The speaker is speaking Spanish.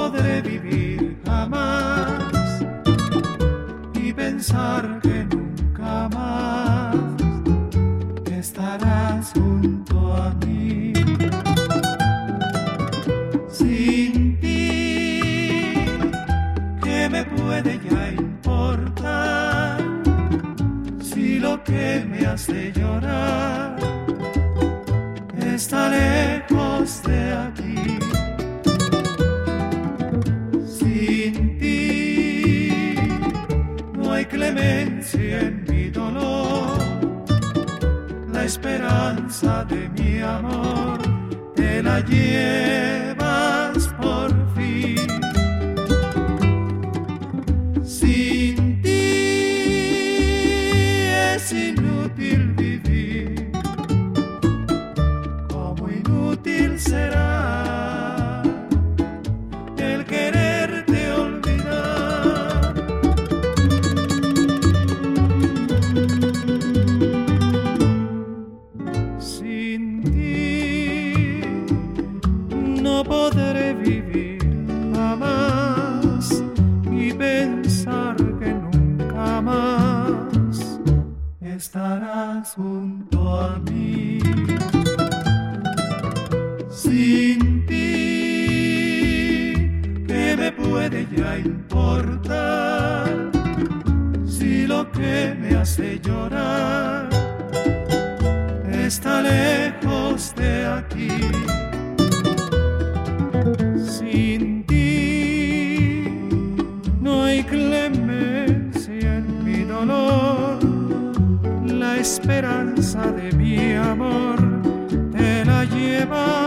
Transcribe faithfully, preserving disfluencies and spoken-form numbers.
podré vivir jamás y pensar que nunca más estarás junto a mí. Sin ti, ¿qué me puede ya importar? Si lo que me hace llorar está lejos de aquí. Sin ti no hay clemencia en mi dolor. La esperanza de mi amor te la llevas por fin. Sin ti es inútil vivir, como inútil será el quererte olvidar. Sin ti no podré vivir jamás y pensar que nunca más estarás junto a mí. Sin ti, ¿qué me puede ya importar? Si lo que me hace llorar está lejos de aquí. Sin ti no hay clemencia en mi dolor. La esperanza de mi amor te la lleva